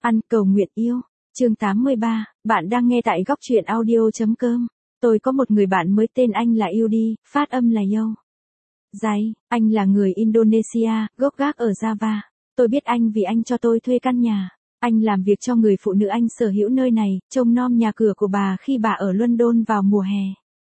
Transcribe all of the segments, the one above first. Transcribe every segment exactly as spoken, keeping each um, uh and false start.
Ăn cầu nguyện yêu. Chương tám mươi ba, bạn đang nghe tại góc truyện audio chấm com. Tôi có một người bạn mới tên anh là Yudi, phát âm là Yo. Dày, anh là người Indonesia, gốc gác ở Java. Tôi biết anh vì anh cho tôi thuê căn nhà. Anh làm việc cho người phụ nữ anh sở hữu nơi này, trông nom nhà cửa của bà khi bà ở London vào mùa hè.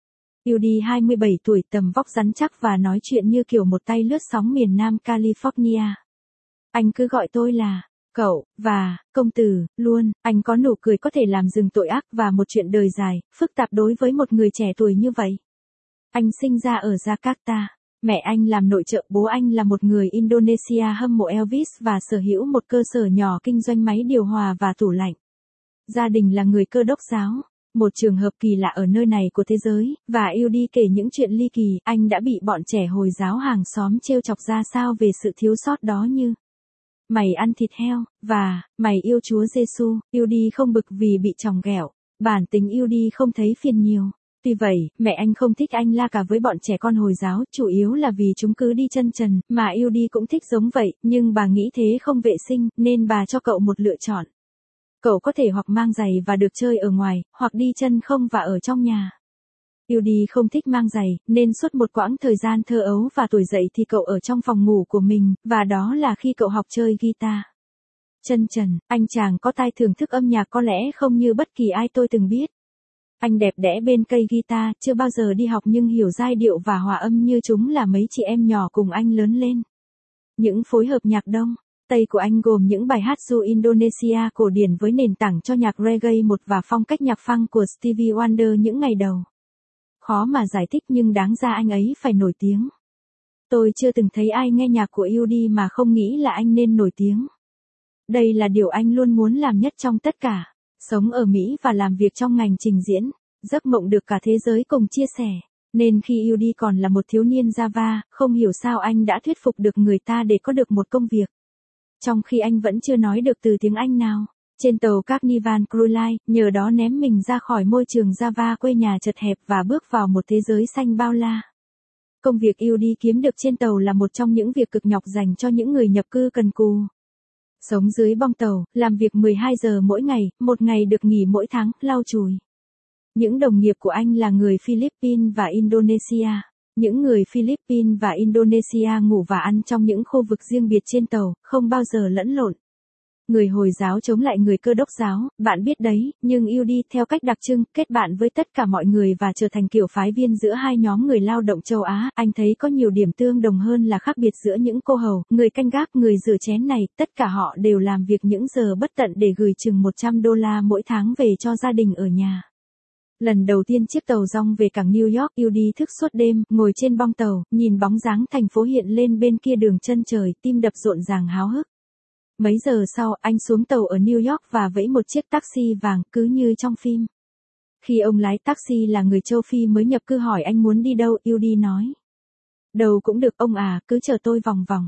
Yudi hai mươi bảy tuổi, tầm vóc rắn chắc và nói chuyện như kiểu một tay lướt sóng miền Nam California. Anh cứ gọi tôi là cậu, và, công tử, luôn. Anh có nụ cười có thể làm dừng tội ác và một chuyện đời dài, phức tạp đối với một người trẻ tuổi như vậy. Anh sinh ra ở Jakarta. Mẹ anh làm nội trợ, bố anh là một người Indonesia hâm mộ Elvis và sở hữu một cơ sở nhỏ kinh doanh máy điều hòa và tủ lạnh. Gia đình là người Cơ đốc giáo. Một trường hợp kỳ lạ ở nơi này của thế giới, và Yudi kể những chuyện ly kỳ, anh đã bị bọn trẻ Hồi giáo hàng xóm trêu chọc ra sao về sự thiếu sót đó như mày ăn thịt heo, và mày yêu Chúa Giêsu. Yudi không bực vì bị chồng ghẹo. Bản tính Yudi không thấy phiền nhiều. Tuy vậy, mẹ anh không thích anh la cà với bọn trẻ con Hồi giáo, chủ yếu là vì chúng cứ đi chân trần, mà Yudi cũng thích giống vậy, nhưng bà nghĩ thế không vệ sinh, nên bà cho cậu một lựa chọn. Cậu có thể hoặc mang giày và được chơi ở ngoài, hoặc đi chân không và ở trong nhà. Yudi không thích mang giày, nên suốt một quãng thời gian thơ ấu và tuổi dậy thì cậu ở trong phòng ngủ của mình, và đó là khi cậu học chơi guitar. Chân trần, anh chàng có tai thưởng thức âm nhạc có lẽ không như bất kỳ ai tôi từng biết. Anh đẹp đẽ bên cây guitar, chưa bao giờ đi học nhưng hiểu giai điệu và hòa âm như chúng là mấy chị em nhỏ cùng anh lớn lên. Những phối hợp nhạc Đông Tây của anh gồm những bài hát du Indonesia cổ điển với nền tảng cho nhạc reggae một và phong cách nhạc funk của Stevie Wonder những ngày đầu. Khó mà giải thích nhưng đáng ra anh ấy phải nổi tiếng. Tôi chưa từng thấy ai nghe nhạc của Yudi mà không nghĩ là anh nên nổi tiếng. Đây là điều anh luôn muốn làm nhất trong tất cả. Sống ở Mỹ và làm việc trong ngành trình diễn, giấc mộng được cả thế giới cùng chia sẻ. Nên khi Yudi còn là một thiếu niên Java, không hiểu sao anh đã thuyết phục được người ta để có được một công việc. Trong khi anh vẫn chưa nói được từ tiếng Anh nào. Trên tàu Carnival Cruise Line, nhờ đó ném mình ra khỏi môi trường Java quê nhà chật hẹp và bước vào một thế giới xanh bao la. Công việc Yudi kiếm được trên tàu là một trong những việc cực nhọc dành cho những người nhập cư cần cù. Sống dưới bong tàu, làm việc mười hai giờ mỗi ngày, một ngày được nghỉ mỗi tháng, lau chùi. Những đồng nghiệp của anh là người Philippines và Indonesia. Những người Philippines và Indonesia ngủ và ăn trong những khu vực riêng biệt trên tàu, không bao giờ lẫn lộn. Người Hồi giáo chống lại người Cơ đốc giáo, bạn biết đấy, nhưng Yudi theo cách đặc trưng, kết bạn với tất cả mọi người và trở thành kiểu phái viên giữa hai nhóm người lao động châu Á. Anh thấy có nhiều điểm tương đồng hơn là khác biệt giữa những cô hầu, người canh gác, người rửa chén này, tất cả họ đều làm việc những giờ bất tận để gửi chừng một trăm đô la mỗi tháng về cho gia đình ở nhà. Lần đầu tiên chiếc tàu dong về cảng New York, Yudi thức suốt đêm, ngồi trên bong tàu, nhìn bóng dáng thành phố hiện lên bên kia đường chân trời, tim đập rộn ràng háo hức. Mấy giờ sau, anh xuống tàu ở New York và vẫy một chiếc taxi vàng, cứ như trong phim. Khi ông lái taxi là người châu Phi mới nhập cư hỏi anh muốn đi đâu, Yudi nói. Đâu cũng được ông à, cứ chờ tôi vòng vòng.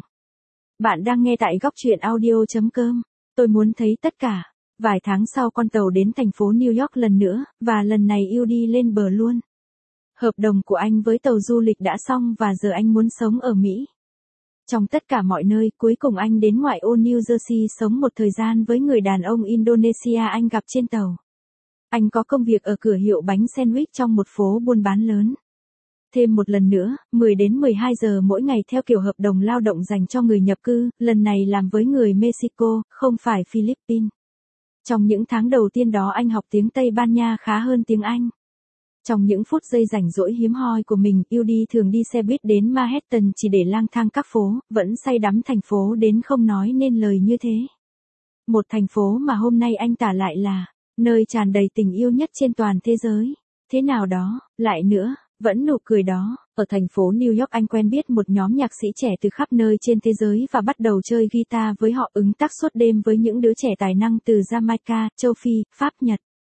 Bạn đang nghe tại góc truyện audio chấm com. Tôi muốn thấy tất cả. Vài tháng sau con tàu đến thành phố New York lần nữa, và lần này Yudi lên bờ luôn. Hợp đồng của anh với tàu du lịch đã xong và giờ anh muốn sống ở Mỹ. Trong tất cả mọi nơi, cuối cùng anh đến ngoại ô New Jersey sống một thời gian với người đàn ông Indonesia anh gặp trên tàu. Anh có công việc ở cửa hiệu bánh sandwich trong một phố buôn bán lớn. Thêm một lần nữa, mười đến mười hai giờ mỗi ngày theo kiểu hợp đồng lao động dành cho người nhập cư, lần này làm với người Mexico, không phải Philippines. Trong những tháng đầu tiên đó anh học tiếng Tây Ban Nha khá hơn tiếng Anh. Trong những phút giây rảnh rỗi hiếm hoi của mình, Yudi thường đi xe buýt đến Manhattan chỉ để lang thang các phố, vẫn say đắm thành phố đến không nói nên lời như thế. Một thành phố mà hôm nay anh tả lại là nơi tràn đầy tình yêu nhất trên toàn thế giới. Thế nào đó, lại nữa, vẫn nụ cười đó. Ở thành phố New York anh quen biết một nhóm nhạc sĩ trẻ từ khắp nơi trên thế giới và bắt đầu chơi guitar với họ, ứng tác suốt đêm với những đứa trẻ tài năng từ Jamaica, châu Phi, Pháp, Nhật.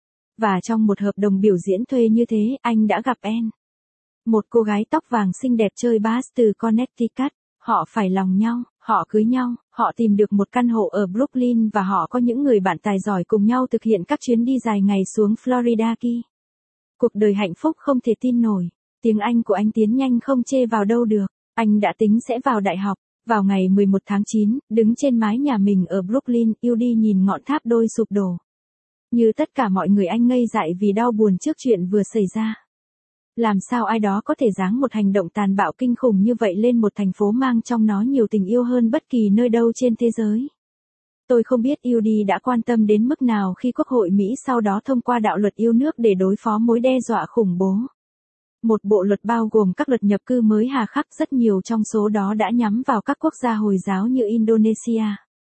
Và trong một hợp đồng biểu diễn thuê như thế, anh đã gặp Anne. Một cô gái tóc vàng xinh đẹp chơi bass từ Connecticut. Họ phải lòng nhau, họ cưới nhau, họ tìm được một căn hộ ở Brooklyn và họ có những người bạn tài giỏi cùng nhau thực hiện các chuyến đi dài ngày xuống Florida Key. Cuộc đời hạnh phúc không thể tin nổi. Tiếng Anh của anh tiến nhanh không chê vào đâu được. Anh đã tính sẽ vào đại học. Vào ngày mười một tháng chín, đứng trên mái nhà mình ở Brooklyn, Yudi nhìn ngọn tháp đôi sụp đổ. Như tất cả mọi người anh ngây dại vì đau buồn trước chuyện vừa xảy ra. Làm sao ai đó có thể giáng một hành động tàn bạo kinh khủng như vậy lên một thành phố mang trong nó nhiều tình yêu hơn bất kỳ nơi đâu trên thế giới. Tôi không biết Yudi đã quan tâm đến mức nào khi Quốc hội Mỹ sau đó thông qua đạo luật yêu nước để đối phó mối đe dọa khủng bố. Một bộ luật bao gồm các luật nhập cư mới hà khắc, rất nhiều trong số đó đã nhắm vào các quốc gia Hồi giáo như Indonesia.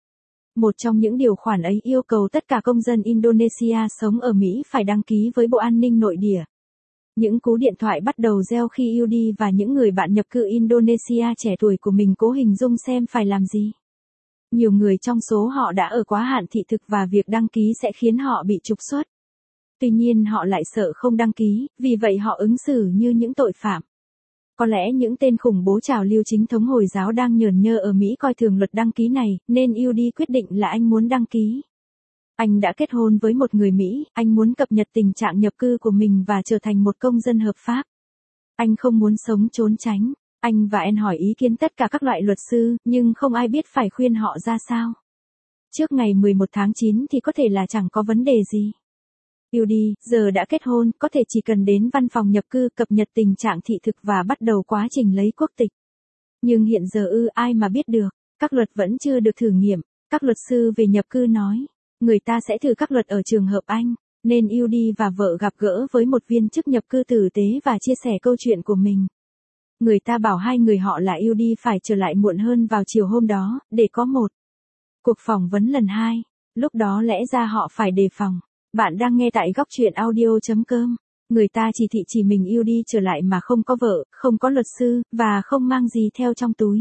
Một trong những điều khoản ấy yêu cầu tất cả công dân Indonesia sống ở Mỹ phải đăng ký với Bộ An ninh Nội địa. Những cú điện thoại bắt đầu reo khi Yudi và những người bạn nhập cư Indonesia trẻ tuổi của mình cố hình dung xem phải làm gì. Nhiều người trong số họ đã ở quá hạn thị thực và việc đăng ký sẽ khiến họ bị trục xuất. Tuy nhiên họ lại sợ không đăng ký, vì vậy họ ứng xử như những tội phạm. Có lẽ những tên khủng bố trào lưu chính thống Hồi giáo đang nhởn nhơ ở Mỹ coi thường luật đăng ký này, nên Yudi quyết định là anh muốn đăng ký. Anh đã kết hôn với một người Mỹ, anh muốn cập nhật tình trạng nhập cư của mình và trở thành một công dân hợp pháp. Anh không muốn sống trốn tránh. Anh và Anne hỏi ý kiến tất cả các loại luật sư, nhưng không ai biết phải khuyên họ ra sao. Trước ngày mười một tháng chín thì có thể là chẳng có vấn đề gì. Yudi, giờ đã kết hôn, có thể chỉ cần đến văn phòng nhập cư cập nhật tình trạng thị thực và bắt đầu quá trình lấy quốc tịch. Nhưng hiện giờ ư ai mà biết được, các luật vẫn chưa được thử nghiệm. Các luật sư về nhập cư nói, người ta sẽ thử các luật ở trường hợp Anh, nên Yudi và vợ gặp gỡ với một viên chức nhập cư tử tế và chia sẻ câu chuyện của mình. Người ta bảo hai người họ là Yudi phải trở lại muộn hơn vào chiều hôm đó, để có một cuộc phỏng vấn lần hai. Lúc đó lẽ ra họ phải đề phòng. Bạn đang nghe tại góc truyện audio chấm com. Người ta chỉ thị chỉ mình Yudi trở lại mà không có vợ, không có luật sư, và không mang gì theo trong túi.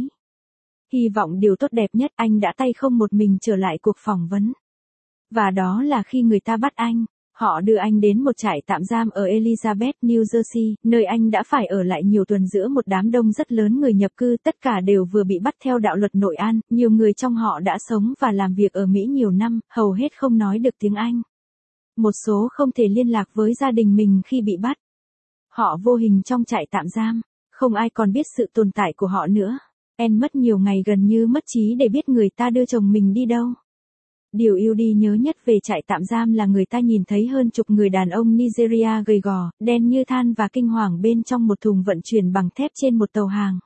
Hy vọng điều tốt đẹp nhất anh đã tay không một mình trở lại cuộc phỏng vấn. Và đó là khi người ta bắt anh. Họ đưa anh đến một trại tạm giam ở Elizabeth, New Jersey, nơi anh đã phải ở lại nhiều tuần giữa một đám đông rất lớn người nhập cư, tất cả đều vừa bị bắt theo đạo luật nội an, nhiều người trong họ đã sống và làm việc ở Mỹ nhiều năm, hầu hết không nói được tiếng Anh. Một số không thể liên lạc với gia đình mình khi bị bắt. Họ vô hình trong trại tạm giam, không ai còn biết sự tồn tại của họ nữa. Anne mất nhiều ngày gần như mất trí để biết người ta đưa chồng mình đi đâu. Điều Yudi nhớ nhất về trại tạm giam là người ta nhìn thấy hơn chục người đàn ông Nigeria gầy gò, đen như than và kinh hoàng bên trong một thùng vận chuyển bằng thép trên một tàu hàng.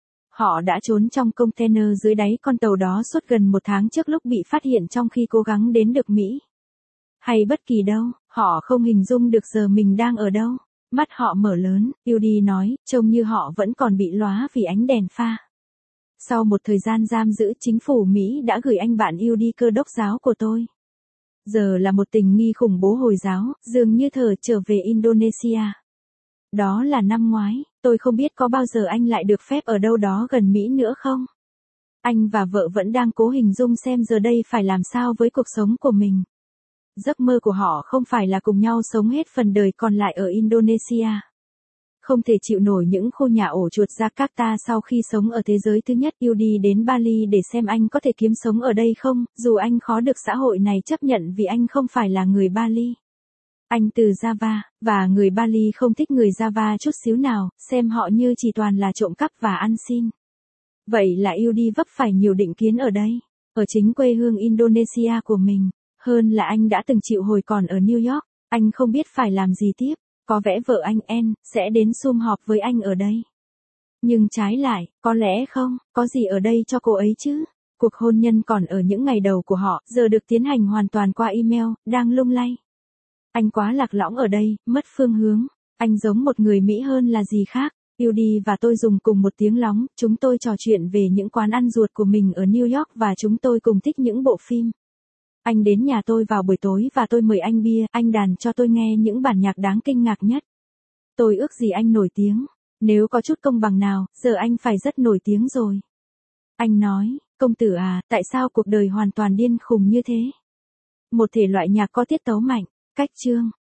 Họ đã trốn trong container dưới đáy con tàu đó suốt gần một tháng trước lúc bị phát hiện trong khi cố gắng đến được Mỹ. Hay bất kỳ đâu, họ không hình dung được giờ mình đang ở đâu. Mắt họ mở lớn, Yudi nói, trông như họ vẫn còn bị lóa vì ánh đèn pha. Sau một thời gian giam giữ, chính phủ Mỹ đã gửi anh bạn Yudi cơ đốc giáo của tôi. Giờ là một tình nghi khủng bố Hồi giáo, dường như thờ trở về Indonesia. Đó là năm ngoái, tôi không biết có bao giờ anh lại được phép ở đâu đó gần Mỹ nữa không? Anh và vợ vẫn đang cố hình dung xem giờ đây phải làm sao với cuộc sống của mình. Giấc mơ của họ không phải là cùng nhau sống hết phần đời còn lại ở Indonesia. Không thể chịu nổi những khu nhà ổ chuột Jakarta sau khi sống ở thế giới thứ nhất, Yudi đến Bali để xem anh có thể kiếm sống ở đây không, dù anh khó được xã hội này chấp nhận vì anh không phải là người Bali. Anh từ Java, và người Bali không thích người Java chút xíu nào, xem họ như chỉ toàn là trộm cắp và ăn xin. Vậy là Yudi vấp phải nhiều định kiến ở đây, ở chính quê hương Indonesia của mình, hơn là anh đã từng chịu hồi còn ở New York. Anh không biết phải làm gì tiếp. Có vẻ vợ anh Anne sẽ đến sum họp với anh ở đây. Nhưng trái lại, có lẽ không, có gì ở đây cho cô ấy chứ. Cuộc hôn nhân còn ở những ngày đầu của họ, giờ được tiến hành hoàn toàn qua email, đang lung lay. Anh quá lạc lõng ở đây, mất phương hướng. Anh giống một người Mỹ hơn là gì khác. Yudi và tôi dùng cùng một tiếng lóng, chúng tôi trò chuyện về những quán ăn ruột của mình ở New York và chúng tôi cùng thích những bộ phim. Anh đến nhà tôi vào buổi tối và tôi mời anh bia, anh đàn cho tôi nghe những bản nhạc đáng kinh ngạc nhất. Tôi ước gì anh nổi tiếng. Nếu có chút công bằng nào, giờ anh phải rất nổi tiếng rồi. Anh nói, công tử à, tại sao cuộc đời hoàn toàn điên khùng như thế? Một thể loại nhạc có tiết tấu mạnh, cách chương,